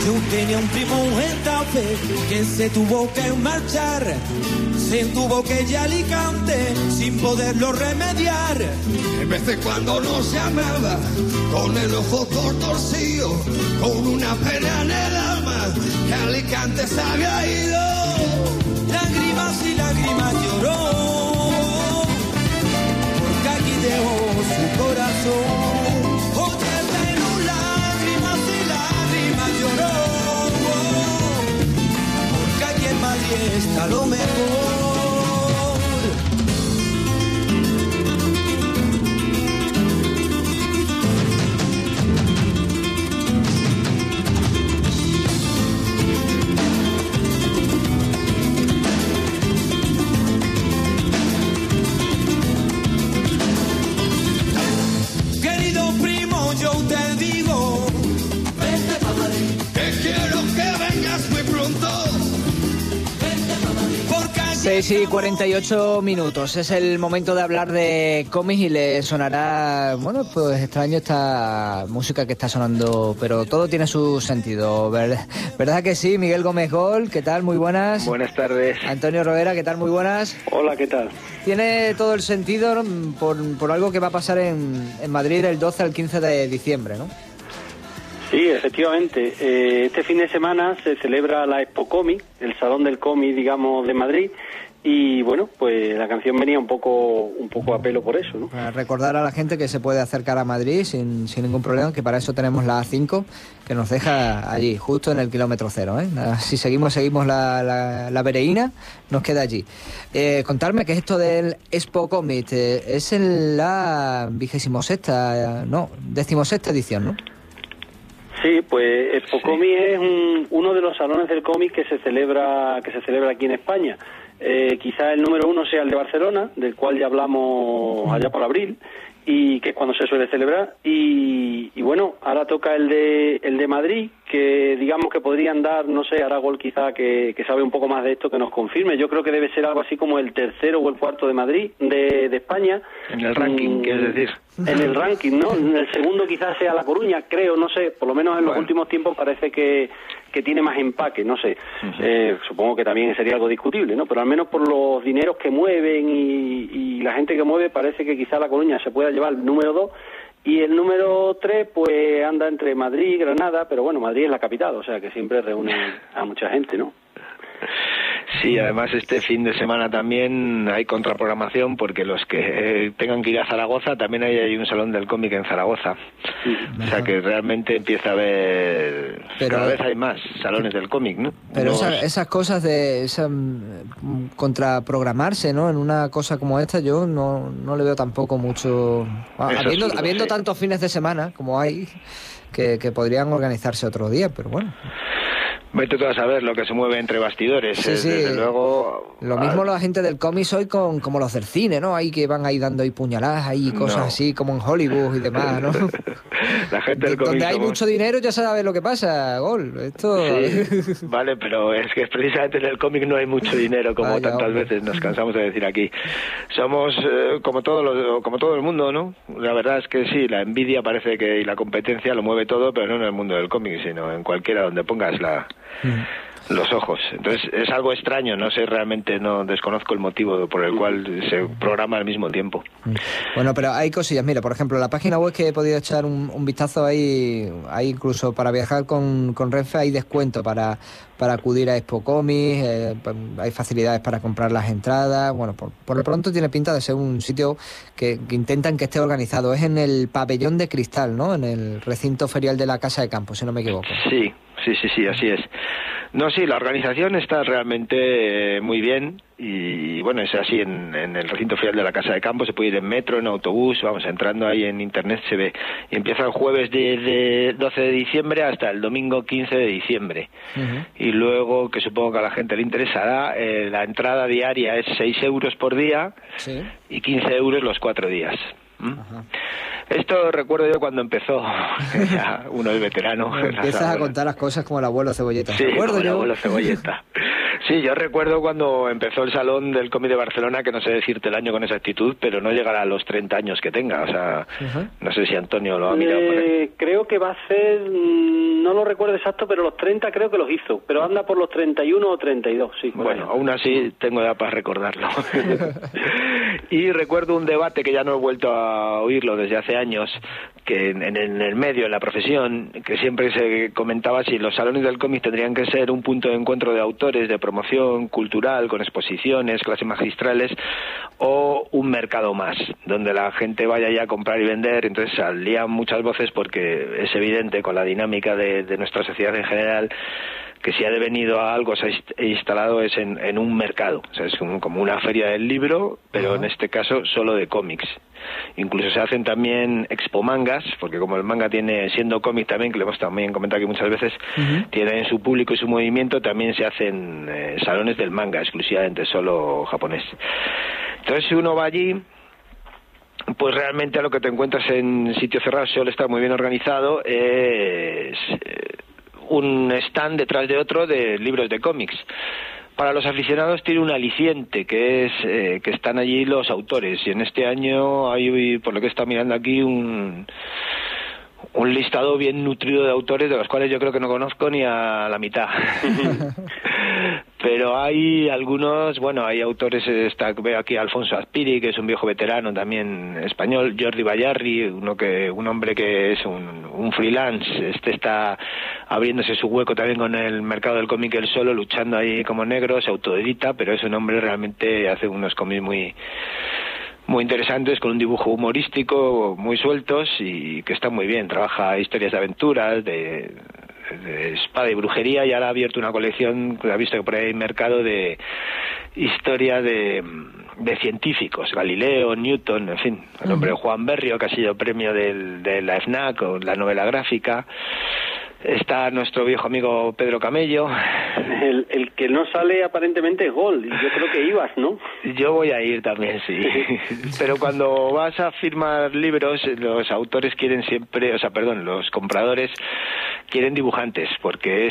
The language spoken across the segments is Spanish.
Yo tenía un primo en Getafe que se tuvo que marchar, se tuvo que ir a Alicante sin poderlo remediar. En vez de cuando no se amaba, con el ojo torcido, con una pena en el alma, que a Alicante se había ido. Lágrimas y lágrimas lloró, porque aquí dejó su corazón. Oye, pero lágrimas y lágrimas lloró, porque aquí en Madrid está lo mejor. Yo te digo, vente pa' Madrid, que quiero que vengas muy pronto. Vente pa' Madrid. 6:48. Es el momento de hablar de cómics y le sonará, bueno, pues extraño esta música que está sonando, pero todo tiene su sentido, ¿verdad que sí? Miguel Gómez Gol, ¿qué tal? Muy buenas. Buenas tardes. Antonio Rovera, ¿qué tal? Muy buenas. Hola, ¿qué tal? Tiene todo el sentido, ¿no? por algo que va a pasar en Madrid del 12 al 15 de diciembre, ¿no? Sí, efectivamente. Este fin de semana se celebra la Expo Cómic, el Salón del Cómic, digamos, de Madrid. Y bueno, pues la canción venía un poco a pelo por eso, ¿no? Para recordar a la gente que se puede acercar a Madrid sin ningún problema, que para eso tenemos la A5, que nos deja allí, justo en el kilómetro cero, ¿eh? Si seguimos la Vereína, nos queda allí. Contarme qué es esto del Expo Comic. Es en la 16ª edición, ¿no? Sí, pues Expo Cómic es uno de los salones del cómic que se celebra aquí en España. Quizá el número 1 sea el de Barcelona, del cual ya hablamos allá por abril, y que es cuando se suele celebrar. Y bueno, ahora toca el de Madrid, que digamos que podrían dar, no sé, Aragol quizá que sabe un poco más de esto, que nos confirme. Yo creo que debe ser algo así como el tercero o el cuarto de Madrid, de España. En el ranking, quieres decir. En el ranking, ¿no? El segundo quizás sea La Coruña, creo, no sé, por lo menos en los últimos tiempos parece que tiene más empaque, no sé. Supongo que también sería algo discutible, ¿no? Pero al menos por los dineros que mueven y la gente que mueve, parece que quizá La Coruña se pueda llevar el número 2 y el número 3 pues anda entre Madrid y Granada, pero bueno, Madrid es la capital, o sea que siempre reúne a mucha gente, ¿no? Sí, además este fin de semana también hay contraprogramación porque los que tengan que ir a Zaragoza, también hay un salón del cómic en Zaragoza. O sea que realmente empieza a haber... cada vez hay más salones del cómic, ¿no? Pero esas cosas de contraprogramarse, ¿no? En una cosa como esta yo no le veo tampoco mucho... Habiendo tantos fines de semana como hay, que podrían organizarse otro día, pero bueno... Vete tú a saber lo que se mueve entre bastidores. Sí. Desde luego... Lo mismo la gente del cómic hoy como los del cine, ¿no? Ahí que van ahí dando puñaladas, ahí cosas así como en Hollywood y demás, ¿no? La gente del cómic donde hay mucho dinero ya sabes lo que pasa, Gol. Esto... Sí, vale, pero es que precisamente en el cómic no hay mucho dinero, como tantas veces nos cansamos de decir aquí. Somos como todo el mundo, ¿no? La verdad es que sí, la envidia parece que y la competencia lo mueve todo, pero no en el mundo del cómic, sino en cualquiera donde pongas los ojos. Entonces es algo extraño, no sé realmente, no desconozco el motivo por el cual se programa al mismo tiempo. Bueno, pero hay cosillas, mira, por ejemplo, la página web que he podido echar un vistazo ahí, hay incluso para viajar con Renfe hay descuento para acudir a Expo Comics, hay facilidades para comprar las entradas. Bueno, por lo pronto tiene pinta de ser un sitio que intentan que esté organizado. Es en el Pabellón de Cristal, ¿no? En el recinto ferial de la Casa de Campo, si no me equivoco. Sí, así es. No, sí, la organización está realmente muy bien y bueno, es así en el recinto ferial de la Casa de Campo, se puede ir en metro, en autobús, vamos, entrando ahí en internet se ve. Y empieza el jueves de 12 de diciembre hasta el domingo 15 de diciembre. Y luego, que supongo que a la gente le interesará, la entrada diaria es 6 euros por día y 15 euros los 4 días. Esto recuerdo yo cuando empezó, ya uno es veterano. Empiezas a contar las cosas como el abuelo Cebolleta. Sí, como el abuelo Cebolleta. Sí, yo recuerdo cuando empezó el Salón del Cómic de Barcelona, que no sé decirte el año con exactitud, pero no llegará a los 30 años que tenga. O sea, no sé si Antonio lo ha mirado por ahí. Creo que va a ser, no lo recuerdo exacto, pero los 30 creo que los hizo, pero anda por los 31 o 32, sí. Bueno, aún así tengo edad para recordarlo. Y recuerdo un debate que ya no he vuelto a oírlo desde hace años, que en el medio, en la profesión, que siempre se comentaba si los salones del cómic tendrían que ser un punto de encuentro de autores, de promoción cultural, con exposiciones, clases magistrales, o un mercado más, donde la gente vaya ya a comprar y vender. Entonces salían muchas voces, porque es evidente con la dinámica de nuestra sociedad en general, que si ha devenido a algo, se ha instalado es en un mercado. O sea, es como una feria del libro, pero en este caso solo de cómics. Incluso se hacen también expomangas, porque como el manga tiene, siendo cómic también, que le hemos también comentado aquí muchas veces, tiene en su público y su movimiento, también se hacen salones del manga, exclusivamente solo japonés. Entonces, si uno va allí, pues realmente a lo que te encuentras en sitio cerrado suele estar muy bien organizado, es un stand detrás de otro de libros de cómics. Para los aficionados tiene un aliciente, que es que están allí los autores, y en este año hay, por lo que está mirando aquí, un listado bien nutrido de autores, de los cuales yo creo que no conozco ni a la mitad. Pero hay algunos, bueno, hay autores, veo aquí a Alfonso Azpiri, que es un viejo veterano también español, Jordi Bayarri, un hombre que es un freelance, está abriéndose su hueco también con el mercado del cómic él solo, luchando ahí como negro, se autoedita, pero es un hombre realmente, hace unos cómics muy interesantes, con un dibujo humorístico, muy sueltos, y que están muy bien. Trabaja historias de aventuras, de espada y brujería, y ahora ha abierto una colección, que ha visto que por ahí hay mercado, de historia de científicos, Galileo, Newton, en fin, el hombre Juan Berrio, que ha sido premio de la FNAC, o la novela gráfica. Está nuestro viejo amigo Pedro Camello. El que no sale aparentemente es Gol, y yo creo que ibas, ¿no? Yo voy a ir también, sí. Pero cuando vas a firmar libros, los autores quieren siempre, los compradores quieren dibujantes, porque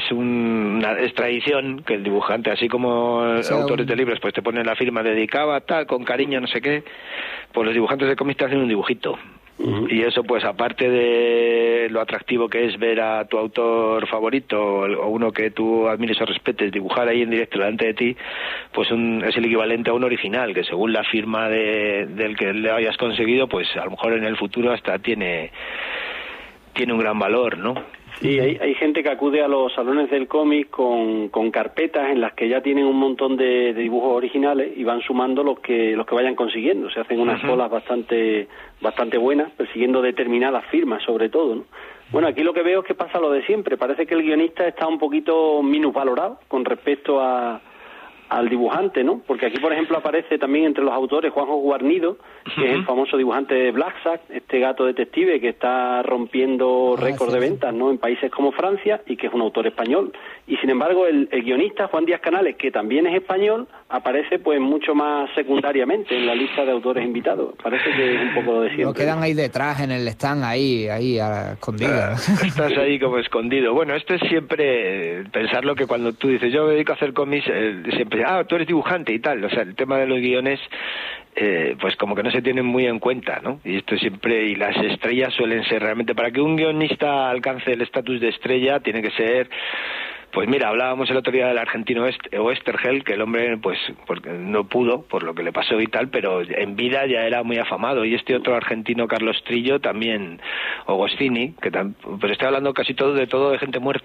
es tradición que el dibujante, así como autores de libros, pues te ponen la firma dedicada, tal, con cariño, no sé qué, pues los dibujantes de cómics te hacen un dibujito. Y eso, pues aparte de lo atractivo que es ver a tu autor favorito o uno que tú admires o respetes dibujar ahí en directo delante de ti, pues es el equivalente a un original, que según la firma del que le hayas conseguido, pues a lo mejor en el futuro hasta tiene un gran valor, ¿no? Sí, hay gente que acude a los salones del cómic con carpetas en las que ya tienen un montón de dibujos originales, y van sumando los que vayan consiguiendo. Se hacen unas colas bastante buenas, persiguiendo determinadas firmas, sobre todo, ¿no? Bueno, aquí lo que veo es que pasa lo de siempre. Parece que el guionista está un poquito minusvalorado con respecto al dibujante, ¿no? Porque aquí, por ejemplo, aparece también entre los autores Juanjo Guarnido, que es el famoso dibujante de Black Sack, este gato detective que está rompiendo récords de ventas, ¿no?, en países como Francia, y que es un autor español. Y sin embargo, el guionista Juan Díaz Canales, que también es español, aparece pues mucho más secundariamente en la lista de autores invitados. Parece que es un poco lo de siempre. No quedan ahí detrás en el stand, ahí escondidos. Estás ahí como escondido. Bueno, esto es siempre pensarlo, que cuando tú dices yo me dedico a hacer cómics, siempre tú eres dibujante y tal. O sea, el tema de los guiones, pues como que no se tienen muy en cuenta, ¿no? Y esto siempre, y las estrellas suelen ser realmente, para que un guionista alcance el estatus de estrella, tiene que ser, pues mira, hablábamos el otro día del argentino Oesterheld, que el hombre, pues, porque no pudo, por lo que le pasó y tal, pero en vida ya era muy afamado. Y este otro argentino, Carlos Trillo, también, o Goscini, pero estoy hablando casi todo de gente muerta.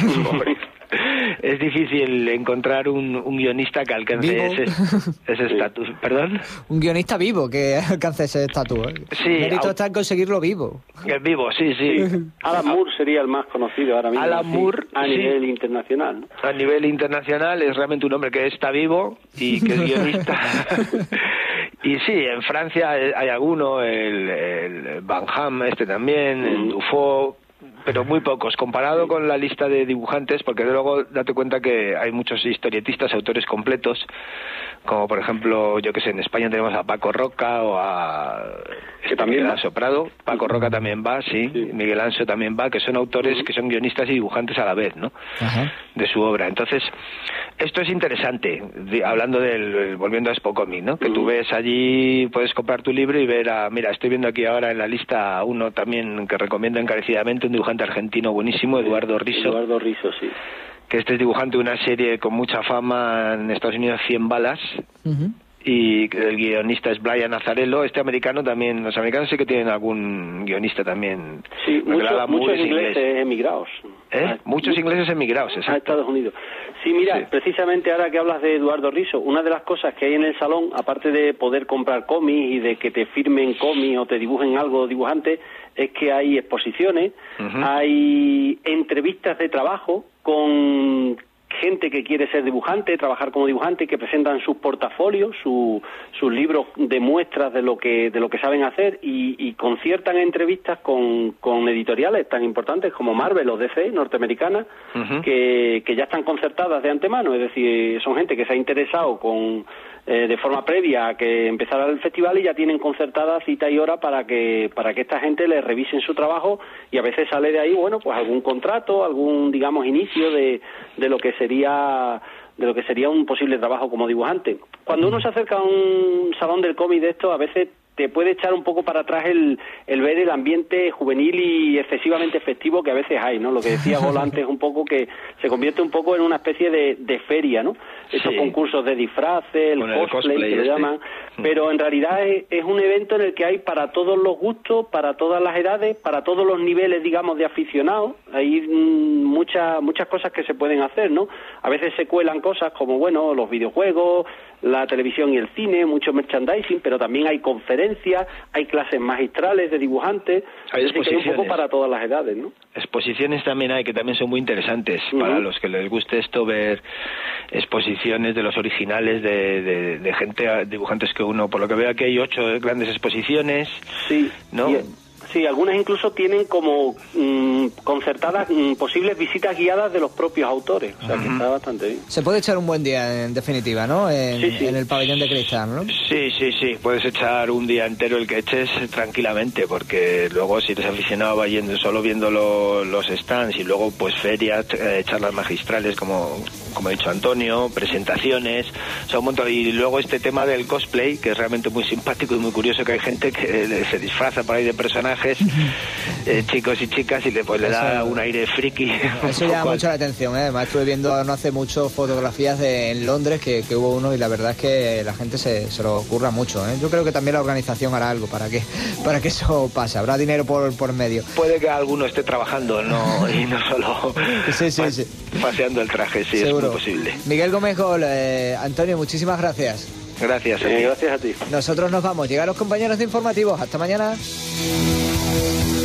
Es difícil encontrar un guionista que alcance ese estatus. ¿Perdón? Un guionista vivo que alcance ese estatus, ¿eh? Sí. El mérito está en conseguirlo vivo. Vivo, sí. Alan Moore sería el más conocido ahora mismo. Alan Moore, a nivel internacional, ¿no? A nivel internacional es realmente un hombre que está vivo y que es guionista. Y sí, en Francia hay alguno, el Van Ham también, el Dufaux. pero muy pocos, comparado con la lista de dibujantes, porque luego date cuenta que hay muchos historietistas, autores completos, como por ejemplo, yo que sé, en España tenemos a Paco Roca o a Miguel Anso Prado. Paco Roca también va, sí. Miguel Anso también va, que son autores que son guionistas y dibujantes a la vez, ¿no? Ajá. De su obra. Entonces, esto es interesante, hablando volviendo a Spocomic, ¿no? Que tú ves allí, puedes comprar tu libro y ver mira, estoy viendo aquí ahora en la lista uno también que recomiendo encarecidamente, un dibujante argentino buenísimo, Eduardo Risso. Eduardo Risso, sí. Que este es dibujante de una serie con mucha fama en Estados Unidos, 100 balas, y el guionista es Brian Azzarello. Este americano también, los americanos sí que tienen algún guionista también. Sí, muchos ingleses emigrados. Muchos ingleses emigrados, exacto. A Estados Unidos. Sí, mira, precisamente ahora que hablas de Eduardo Risso, una de las cosas que hay en el salón, aparte de poder comprar cómics y de que te firmen cómics o te dibujen algo dibujante, es que hay exposiciones, hay entrevistas de trabajo con gente que quiere ser dibujante, trabajar como dibujante, que presentan sus portafolios, sus libros de muestras de lo que saben hacer y conciertan entrevistas con editoriales tan importantes como Marvel o DC norteamericanas, que ya están concertadas de antemano, es decir, son gente que se ha interesado de forma previa a que empezara el festival y ya tienen concertada cita y hora para que esta gente les revisen su trabajo, y a veces sale de ahí, bueno, pues algún contrato, algún, digamos, inicio de lo que sería un posible trabajo como dibujante. Cuando uno se acerca a un salón del cómic de esto, a veces te puede echar un poco para atrás el ver el ambiente juvenil y excesivamente festivo que a veces hay, ¿no? Lo que decía Gol antes, un poco que se convierte un poco en una especie de feria, ¿no? Estos concursos de disfraces, el cosplay que lo llaman, pero en realidad es un evento en el que hay para todos los gustos, para todas las edades, para todos los niveles, digamos, de aficionados. Hay muchas cosas que se pueden hacer, ¿no? A veces se cuelan cosas como, bueno, los videojuegos, la televisión y el cine, mucho merchandising, pero también hay conferencias, hay clases magistrales de dibujantes, hay un poco para todas las edades, ¿no? Exposiciones también hay, que también son muy interesantes para los que les guste esto, ver exposiciones de los originales de gente, dibujantes que uno, por lo que veo aquí hay 8 grandes exposiciones, ¿no? Sí, algunas incluso tienen como concertadas posibles visitas guiadas de los propios autores, o sea que está bastante bien. Se puede echar un buen día, en definitiva, ¿no? En el pabellón de cristal, ¿no? Sí, puedes echar un día entero el que eches tranquilamente, porque luego si eres aficionado va solo viendo los stands y luego pues ferias, charlas magistrales como ha dicho Antonio, presentaciones, o sea, un montón. Y luego este tema del cosplay, que es realmente muy simpático y muy curioso, que hay gente que se disfraza por ahí de personajes, chicos y chicas, y le da un aire friki. Eso llama mucho la atención, ¿eh? Además estuve viendo no hace mucho fotografías en Londres que hubo uno, y la verdad es que la gente se lo ocurra mucho, ¿eh? Yo creo que también la organización hará algo para que eso pase. Habrá dinero por medio. Puede que alguno esté trabajando, y no solo paseando el traje, sí, seguro. Es muy posible. Miguel Gómez Gol, Antonio, muchísimas gracias. Gracias a ti. Gracias a ti. Nosotros nos vamos. Llegan los compañeros de informativos. Hasta mañana.